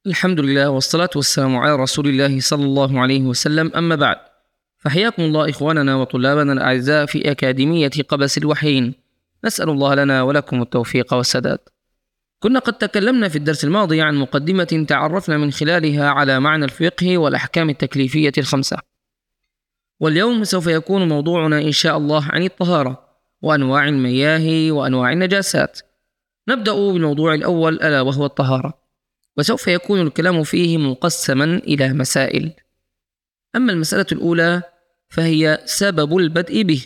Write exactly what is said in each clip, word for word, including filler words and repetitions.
الحمد لله والصلاة والسلام على رسول الله صلى الله عليه وسلم، أما بعد، فحياكم الله إخواننا وطلابنا الأعزاء في أكاديمية قبس الوحيين. نسأل الله لنا ولكم التوفيق والسداد. كنا قد تكلمنا في الدرس الماضي عن مقدمة تعرفنا من خلالها على معنى الفقه والأحكام التكليفية الخمسة، واليوم سوف يكون موضوعنا إن شاء الله عن الطهارة وأنواع المياه وأنواع النجاسات. نبدأ بالموضوع الأول ألا وهو الطهارة، وسوف يكون الكلام فيه مقسما إلى مسائل. أما المسألة الأولى فهي سبب البدء به.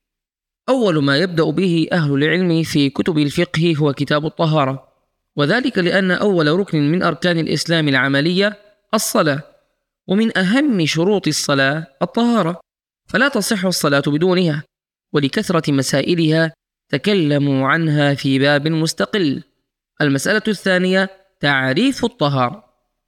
أول ما يبدأ به أهل العلم في كتب الفقه هو كتاب الطهارة، وذلك لأن أول ركن من أركان الإسلام العملية الصلاة، ومن أهم شروط الصلاة الطهارة، فلا تصح الصلاة بدونها، ولكثرة مسائلها تكلموا عنها في باب مستقل. المسألة الثانية تعريف الطهارة.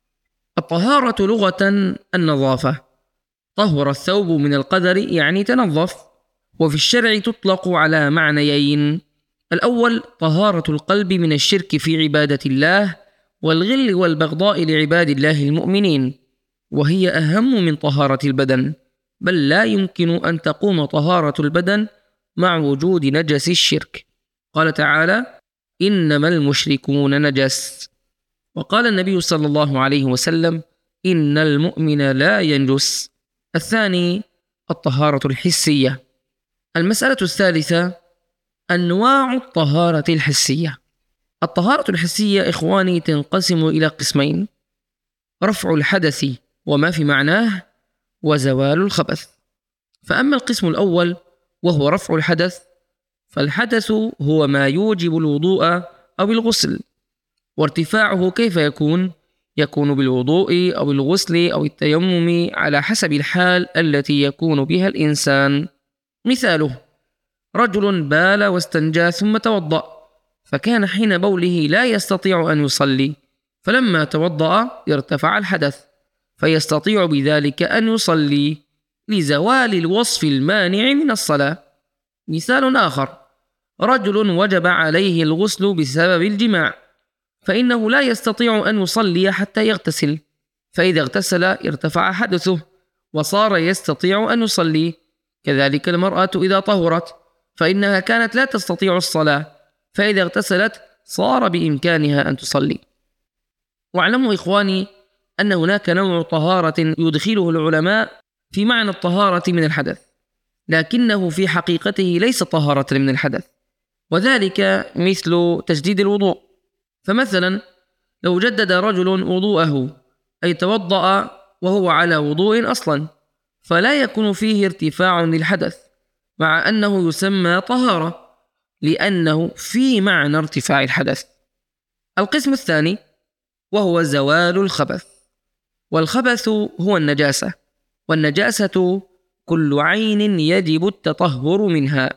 الطهارة لغة النظافة، طهر الثوب من القدر يعني تنظف، وفي الشرع تطلق على معنيين: الأول طهارة القلب من الشرك في عبادة الله والغل والبغضاء لعباد الله المؤمنين، وهي أهم من طهارة البدن، بل لا يمكن أن تقوم طهارة البدن مع وجود نجس الشرك. قال تعالى: إنما المشركون نجس. وقال النبي صلى الله عليه وسلم: إن المؤمن لا ينجس. الثاني الطهارة الحسية. المسألة الثالثة أنواع الطهارة الحسية. الطهارة الحسية إخواني تنقسم إلى قسمين: رفع الحدث وما في معناه، وزوال الخبث. فأما القسم الأول وهو رفع الحدث، فالحدث هو ما يوجب الوضوء أو الغسل، وارتفاعه كيف يكون؟ يكون بالوضوء أو الغسل أو التيمم على حسب الحال التي يكون بها الإنسان. مثاله: رجل بال واستنجى ثم توضأ، فكان حين بوله لا يستطيع أن يصلي، فلما توضأ ارتفع الحدث، فيستطيع بذلك أن يصلي لزوال الوصف المانع من الصلاة. مثال آخر: رجل وجب عليه الغسل بسبب الجماع، فإنه لا يستطيع أن يصلي حتى يغتسل، فإذا اغتسل ارتفع حدثه وصار يستطيع أن يصلي. كذلك المرأة إذا طهرت، فإنها كانت لا تستطيع الصلاة، فإذا اغتسلت صار بإمكانها أن تصلي. واعلموا إخواني أن هناك نوع طهارة يدخله العلماء في معنى الطهارة من الحدث، لكنه في حقيقته ليس طهارة من الحدث، وذلك مثل تجديد الوضوء. فمثلا لو جدد رجل وضوءه، أي توضأ وهو على وضوء أصلا، فلا يكون فيه ارتفاع للحدث، مع أنه يسمى طهارة لأنه في معنى ارتفاع الحدث. القسم الثاني وهو زوال الخبث. والخبث هو النجاسة، والنجاسة كل عين يجب التطهر منها.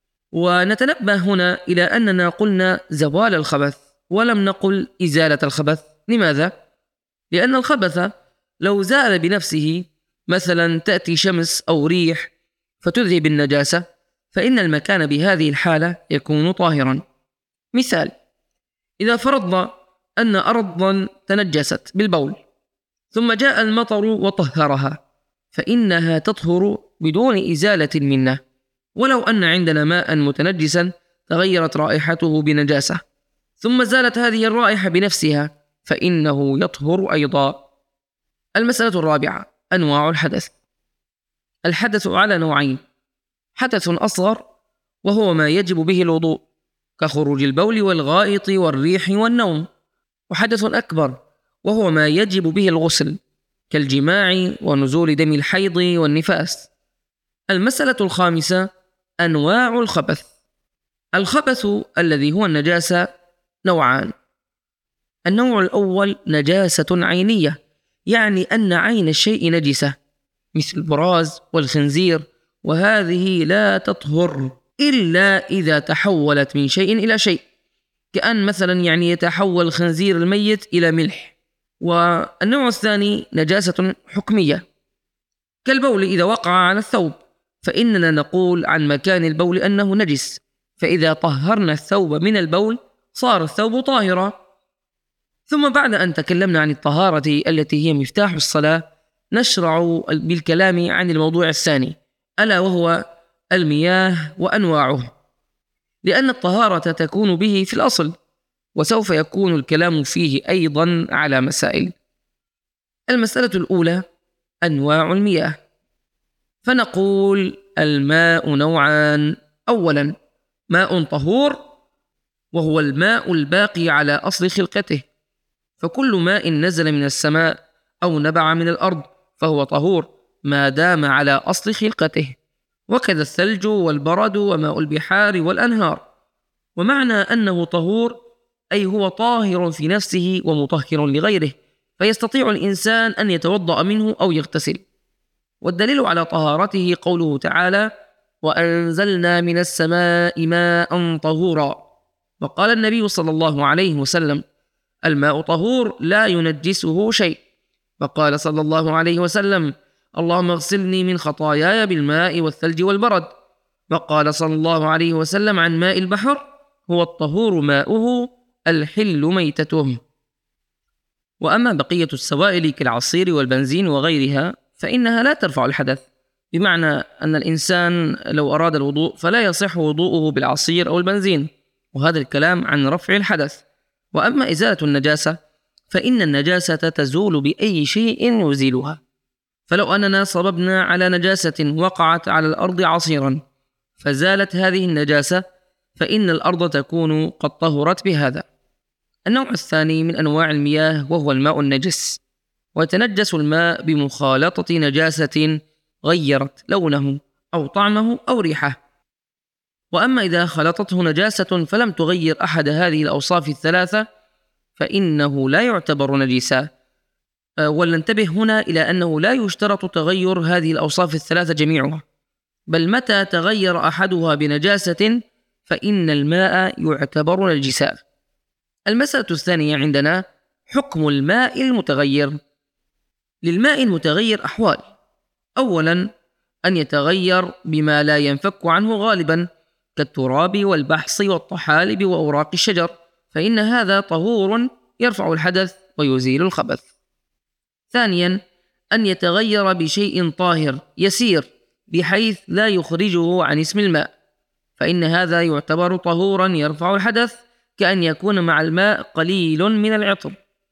ونتنبه هنا إلى أننا قلنا زوال الخبث ولم نقل إزالة الخبث. لماذا؟ لأن الخبث لو زال بنفسه، مثلا تأتي شمس أو ريح فتذهب النجاسة، فإن المكان بهذه الحالة يكون طاهرا. مثال: إذا فرضنا أن أرضا تنجست بالبول، ثم جاء المطر وطهرها، فإنها تطهر بدون إزالة منه، ولو أن عندنا ماء متنجسا تغيرت رائحته بنجاسة، ثم زالت هذه الرائحة بنفسها، فإنه يطهر أيضا. المسألة الرابعة أنواع الحدث. الحدث على نوعين: حدث أصغر وهو ما يجب به الوضوء كخروج البول والغائط والريح والنوم، وحدث أكبر وهو ما يجب به الغسل كالجماع ونزول دم الحيض والنفاس. المسألة الخامسة أنواع الخبث. الخبث الذي هو النجاسة نوعان: النوع الأول نجاسة عينية، يعني أن عين الشيء نجسة، مثل البراز والخنزير، وهذه لا تطهر إلا إذا تحولت من شيء إلى شيء، كأن مثلا يعني يتحول الخنزير الميت إلى ملح. والنوع الثاني نجاسة حكمية، كالبول إذا وقع على الثوب، فإننا نقول عن مكان البول أنه نجس، فإذا طهرنا الثوب من البول صار الثوب طاهرا. ثم بعد أن تكلمنا عن الطهارة التي هي مفتاح الصلاة، نشرع بالكلام عن الموضوع الثاني، ألا وهو المياه وأنواعه، لأن الطهارة تكون به في الأصل، وسوف يكون الكلام فيه أيضا على مسائل. المسألة الأولى أنواع المياه، فنقول الماء نوعان: أولا ماء طهور، وهو الماء الباقي على أصل خلقته، فكل ماء نزل من السماء أو نبع من الأرض فهو طهور ما دام على أصل خلقته، وكذا الثلج والبرد وماء البحار والأنهار. ومعنى أنه طهور أي هو طاهر في نفسه ومطهر لغيره، فيستطيع الإنسان أن يتوضأ منه أو يغتسل. والدليل على طهارته قوله تعالى: وأنزلنا من السماء ماء طهورا. وقال النبي صلى الله عليه وسلم: الماء طهور لا ينجسه شيء. وقال صلى الله عليه وسلم: اللهم اغسلني من خطاياي بالماء والثلج والبرد. وقال صلى الله عليه وسلم عن ماء البحر: هو الطهور ماؤه الحل ميتته. وأما بقية السوائل كالعصير والبنزين وغيرها فإنها لا ترفع الحدث، بمعنى أن الإنسان لو أراد الوضوء فلا يصح وضوءه بالعصير أو البنزين، وهذا الكلام عن رفع الحدث. وأما إزالة النجاسة فإن النجاسة تزول بأي شيء يزيلها، فلو أننا صببنا على نجاسة وقعت على الأرض عصيرا فزالت هذه النجاسة فإن الأرض تكون قد طهرت بهذا. النوع الثاني من أنواع المياه وهو الماء النجس، ويتنجس الماء بمخالطة نجاسة غيرت لونه أو طعمه أو ريحه. وأما إذا خلطته نجاسة فلم تغير أحد هذه الأوصاف الثلاثة فإنه لا يعتبر نجسا. ولننتبه هنا إلى أنه لا يشترط تغير هذه الأوصاف الثلاثة جميعها، بل متى تغير أحدها بنجاسة فإن الماء يعتبر نجسا. المسألة الثانية عندنا حكم الماء المتغير. للماء المتغير أحوال: أولا أن يتغير بما لا ينفك عنه غالبا كالتراب والبحص والطحالب وأوراق الشجر، فإن هذا طهور يرفع الحدث ويزيل الخبث. ثانيا أن يتغير بشيء طاهر يسير بحيث لا يخرجه عن اسم الماء، فإن هذا يعتبر طهورا يرفع الحدث، كأن يكون مع الماء قليل من العطر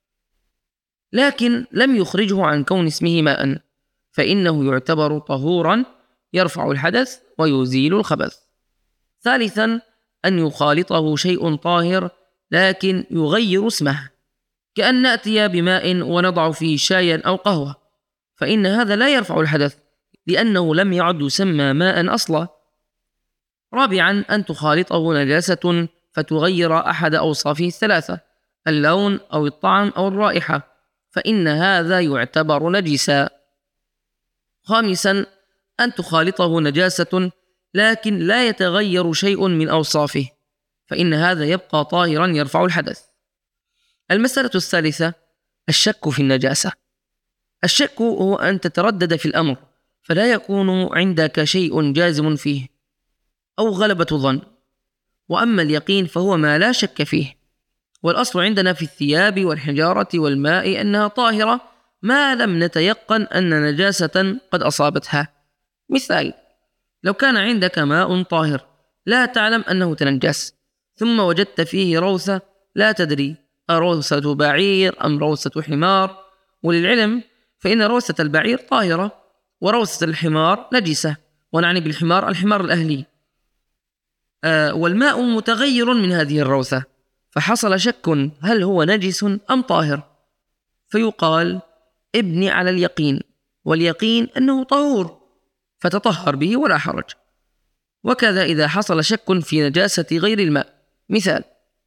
لكن لم يخرجه عن كون اسمه ماء، فإنه يعتبر طهورا يرفع الحدث ويزيل الخبث. ثالثا أن يخالطه شيء طاهر لكن يغير اسمه، كأن نأتي بماء ونضع فيه شايا أو قهوة، فإن هذا لا يرفع الحدث لأنه لم يعد يسمى ماء أصلا. رابعا أن تخالطه نجاسة فتغير أحد أوصافه الثلاثة: اللون أو الطعم أو الرائحة، فإن هذا يعتبر نجسا. خامسا أن تخالطه نجاسة لكن لا يتغير شيء من أوصافه، فإن هذا يبقى طاهرا يرفع الحدث. المسألة الثالثة الشك في النجاسة. الشك هو أن تتردد في الأمر فلا يكون عندك شيء جازم فيه أو غلبة ظن. وأما اليقين فهو ما لا شك فيه، والأصل عندنا في الثياب والحجارة والماء أنها طاهرة ما لم نتيقن أن نجاسة قد أصابتها. مثال: لو كان عندك ماء طاهر لا تعلم أنه تنجس، ثم وجدت فيه روثة لا تدري أروثة بعير أم روثة حمار، وللعلم فإن روثة البعير طاهرة وروثة الحمار نجسة، ونعني بالحمار الحمار الأهلي. آه والماء متغير من هذه الروثة، فحصل شك هل هو نجس أم طاهر، فيقال ابني على اليقين، واليقين أنه طهور فتطهر به ولا حرج. وكذا إذا حصل شك في نجاسة غير الماء. مثال: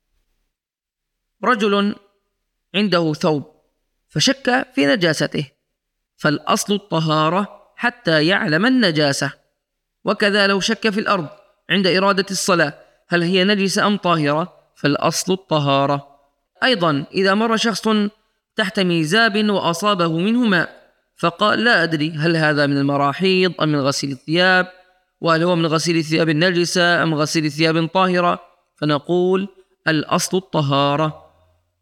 رجل عنده ثوب فشك في نجاسته، فالأصل الطهارة حتى يعلم النجاسة. وكذا لو شك في الأرض عند إرادة الصلاة هل هي نجسة أم طاهرة، فالأصل الطهارة. أيضا إذا مر شخص تحت ميزاب وأصابه منه ماء فقال لا أدري هل هذا من المراحيض أم من غسيل الثياب، وهل هو من غسيل الثياب النجسة أم غسيل الثياب طاهرة، فنقول الأصل الطهارة.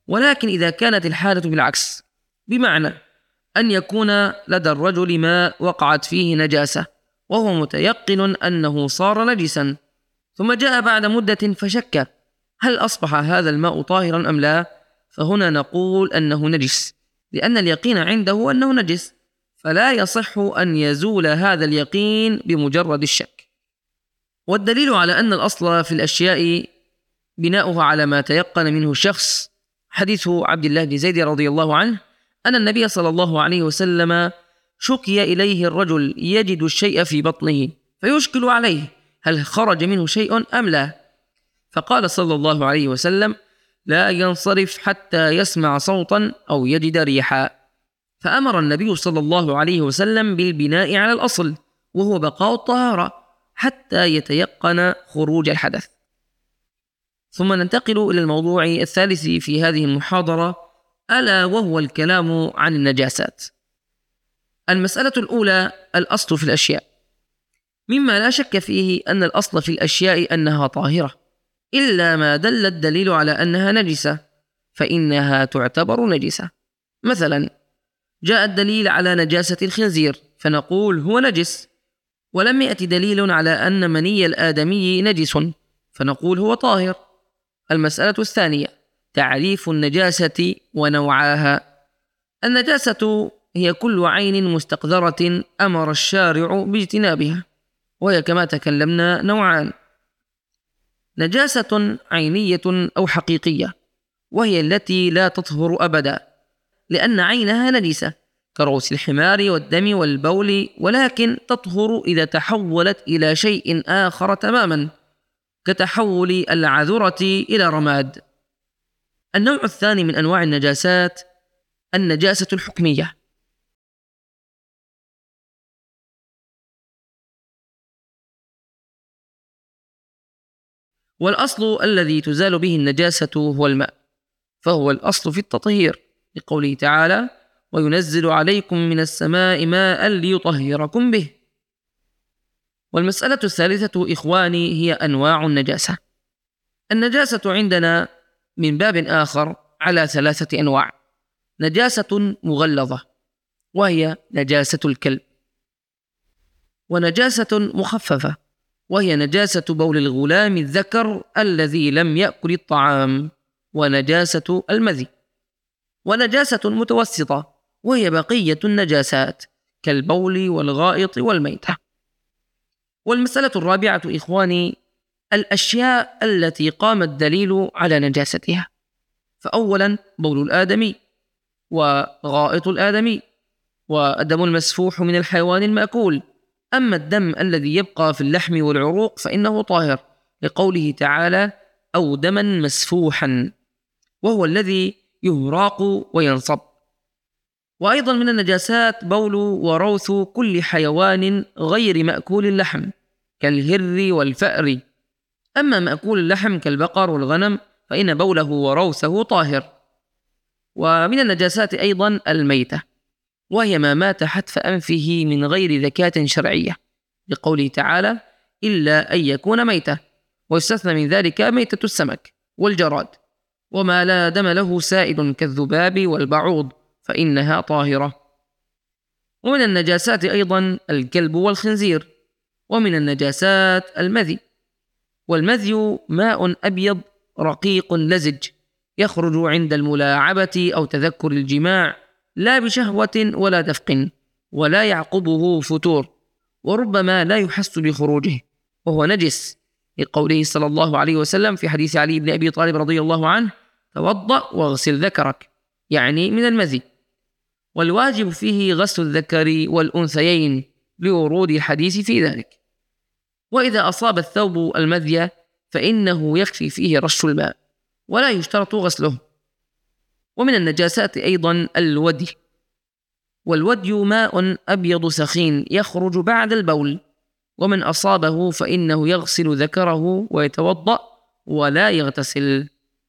ولكن إذا كانت الحالة بالعكس، بمعنى أن يكون لدى الرجل ماء وقعت فيه نجاسة وهو متيقن أنه صار نجسا، ثم جاء بعد مدة فشك هل أصبح هذا الماء طاهرا أم لا، فهنا نقول أنه نجس، لأن اليقين عنده أنه نجس، فلا يصح أن يزول هذا اليقين بمجرد الشك. والدليل على أن الأصل في الأشياء بناؤها على ما تيقن منه الشخص حديث عبد الله بن زيد رضي الله عنه أن النبي صلى الله عليه وسلم شكي إليه الرجل يجد الشيء في بطنه فيشكل عليه هل خرج منه شيء أم لا، فقال صلى الله عليه وسلم: لا ينصرف حتى يسمع صوتا أو يجد ريحا. فأمر النبي صلى الله عليه وسلم بالبناء على الأصل وهو بقاء الطهارة حتى يتيقن خروج الحدث. ثم ننتقل إلى الموضوع الثالث في هذه المحاضرة، ألا وهو الكلام عن النجاسات. المسألة الأولى: الأصل في الأشياء، مما لا شك فيه أن الأصل في الأشياء أنها طاهرة، إلا ما دل الدليل على أنها نجسة فإنها تعتبر نجسة. مثلا جاء الدليل على نجاسة الخنزير فنقول هو نجس، ولم يأتي دليل على أن مني الآدمي نجس فنقول هو طاهر. المسألة الثانية: تعريف النجاسة ونوعاها. النجاسة هي كل عين مستقذرة أمر الشارع باجتنابها، وهي كما تكلمنا نوعان: نجاسة عينية أو حقيقية، وهي التي لا تطهر أبدا لأن عينها نجسة كروس الحمار والدم والبول، ولكن تطهر إذا تحولت إلى شيء آخر تماما كتحول العذرة إلى رماد. النوع الثاني من أنواع النجاسات النجاسة الحكمية، والأصل الذي تزال به النجاسة هو الماء، فهو الأصل في التطهير لقوله تعالى: وينزل عليكم من السماء ماء ليطهركم به. والمسألة الثالثة إخواني هي أنواع النجاسة. النجاسة عندنا من باب آخر على ثلاثة أنواع: نجاسة مغلظة وهي نجاسة الكلب، ونجاسة مخففة وهي نجاسة بول الغلام الذكر الذي لم يأكل الطعام، ونجاسة المذي، ونجاسة متوسطة وهي بقية النجاسات كالبول والغائط والميتة. والمسألة الرابعة إخواني الأشياء التي قام الدليل على نجاستها، فأولا بول الآدمي وغائط الآدمي والدم المسفوح من الحيوان المأكول. أما الدم الذي يبقى في اللحم والعروق فإنه طاهر لقوله تعالى: أو دما مسفوحا، وهو الذي يهراق وينصب. وأيضا من النجاسات بول وروث كل حيوان غير مأكول اللحم كالهر والفأر. أما مأكول اللحم كالبقر والغنم فإن بوله وروثه طاهر. ومن النجاسات أيضا الميتة، وهي ما مات حتف أنفه من غير ذكاة شرعية لقوله تعالى: إلا أن يكون ميتة، ويستثنى من ذلك ميتة السمك والجراد، وما لا دم له سائل كالذباب والبعوض فإنها طاهرة. ومن النجاسات أيضا الكلب والخنزير. ومن النجاسات المذي، والمذي ماء أبيض رقيق لزج يخرج عند الملاعبة أو تذكر الجماع لا بشهوة ولا دفق، ولا يعقبه فتور، وربما لا يحس بخروجه، وهو نجس لقوله صلى الله عليه وسلم في حديث علي بن أبي طالب رضي الله عنه: توضأ واغسل ذكرك، يعني من المذي. والواجب فيه غسل الذكر والأنثيين لورود الحديث في ذلك. وإذا أصاب الثوب المذي فإنه يكفي فيه رش الماء ولا يشترط غسله. ومن النجاسات أيضا الودي، والودي ماء أبيض سخين يخرج بعد البول، ومن أصابه فإنه يغسل ذكره ويتوضأ ولا يغتسل.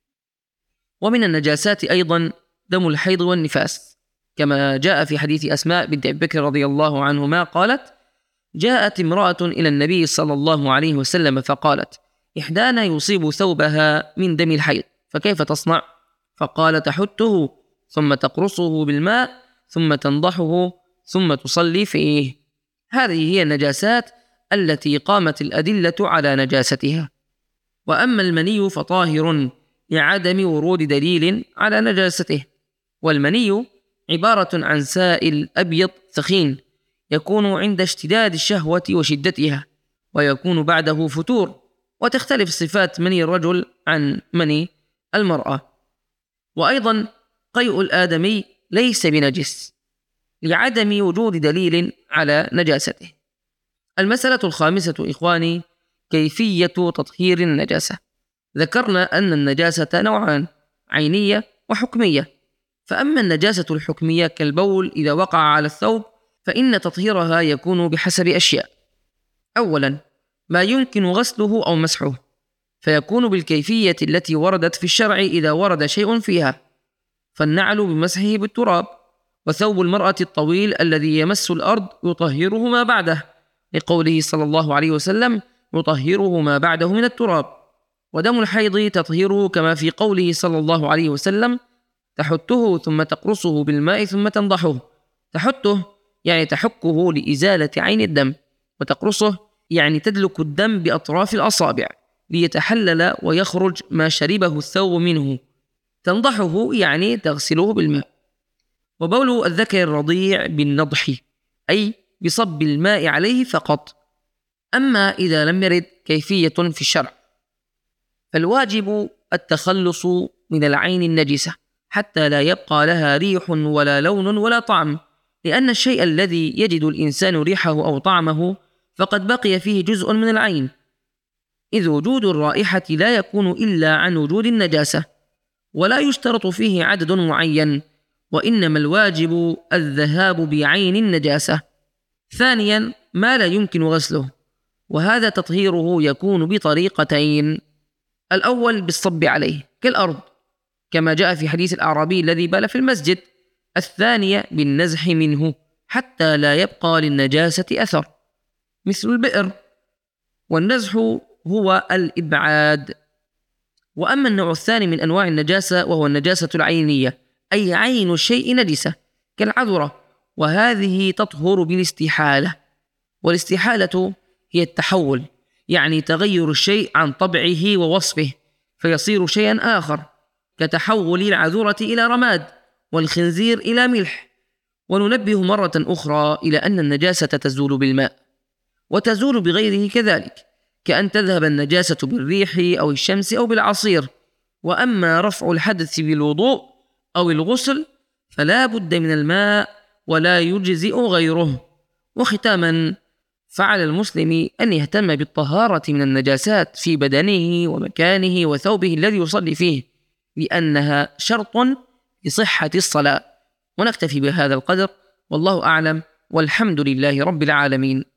ومن النجاسات أيضا دم الحيض والنفاس، كما جاء في حديث أسماء بنت أبي بكر رضي الله عنهما قالت: جاءت امرأة إلى النبي صلى الله عليه وسلم فقالت: إحدانا يصيب ثوبها من دم الحيض فكيف تصنع؟ فقال تحته ثم تقرصه بالماء ثم تنضحه ثم تصلي فيه. هذه هي النجاسات التي قامت الأدلة على نجاستها. وأما المني فطاهر لعدم ورود دليل على نجاسته. والمني عبارة عن سائل أبيض ثخين يكون عند اشتداد الشهوة وشدتها، ويكون بعده فتور، وتختلف صفات مني الرجل عن مني المرأة. وأيضا قيء الآدمي ليس بنجس لعدم وجود دليل على نجاسته. المسألة الخامسة إخواني كيفية تطهير النجاسة. ذكرنا أن النجاسة نوعان، عينية وحكمية. فأما النجاسة الحكمية كالبول إذا وقع على الثوب فإن تطهيرها يكون بحسب أشياء. أولا ما يمكن غسله أو مسحه، فيكون بالكيفية التي وردت في الشرع إذا ورد شيء فيها، فالنعل بمسحه بالتراب، وثوب المرأة الطويل الذي يمس الأرض يطهره ما بعده، لقوله صلى الله عليه وسلم يطهره ما بعده من التراب. ودم الحيض تطهيره كما في قوله صلى الله عليه وسلم تحته ثم تقرصه بالماء ثم تنضحه. تحته يعني تحكه لإزالة عين الدم، وتقرصه يعني تدلك الدم بأطراف الأصابع ليتحلل ويخرج ما شربه الثوب منه. تنضحه يعني تغسله بالماء. وبول الذكر الرضيع بالنضح أي بصب الماء عليه فقط. أما إذا لم يرد كيفية في الشرع فالواجب التخلص من العين النجسة حتى لا يبقى لها ريح ولا لون ولا طعم، لأن الشيء الذي يجد الإنسان ريحه أو طعمه فقد بقي فيه جزء من العين، إذ وجود الرائحة لا يكون إلا عن وجود النجاسة، ولا يشترط فيه عدد معين، وإنما الواجب الذهاب بعين النجاسة. ثانيا ما لا يمكن غسله، وهذا تطهيره يكون بطريقتين: الأول بالصب عليه كالأرض كما جاء في حديث الأعرابي الذي بال في المسجد. الثانية بالنزح منه حتى لا يبقى للنجاسة أثر مثل البئر. والنزح هو الإبعاد. وأما النوع الثاني من أنواع النجاسة وهو النجاسة العينية أي عين الشيء نجسة كالعذرة، وهذه تطهر بالاستحالة. والاستحالة هي التحول، يعني تغير الشيء عن طبعه ووصفه فيصير شيئا آخر، كتحول العذرة إلى رماد والخنزير إلى ملح. وننبه مرة أخرى إلى أن النجاسة تزول بالماء وتزول بغيره كذلك، كأن تذهب النجاسة بالريح أو الشمس أو بالعصير. وأما رفع الحدث بالوضوء أو الغسل فلا بد من الماء ولا يجزئ غيره. وختاما فعلى المسلم أن يهتم بالطهارة من النجاسات في بدنه ومكانه وثوبه الذي يصلي فيه، لأنها شرط لصحة الصلاة. ونكتفي بهذا القدر، والله أعلم، والحمد لله رب العالمين.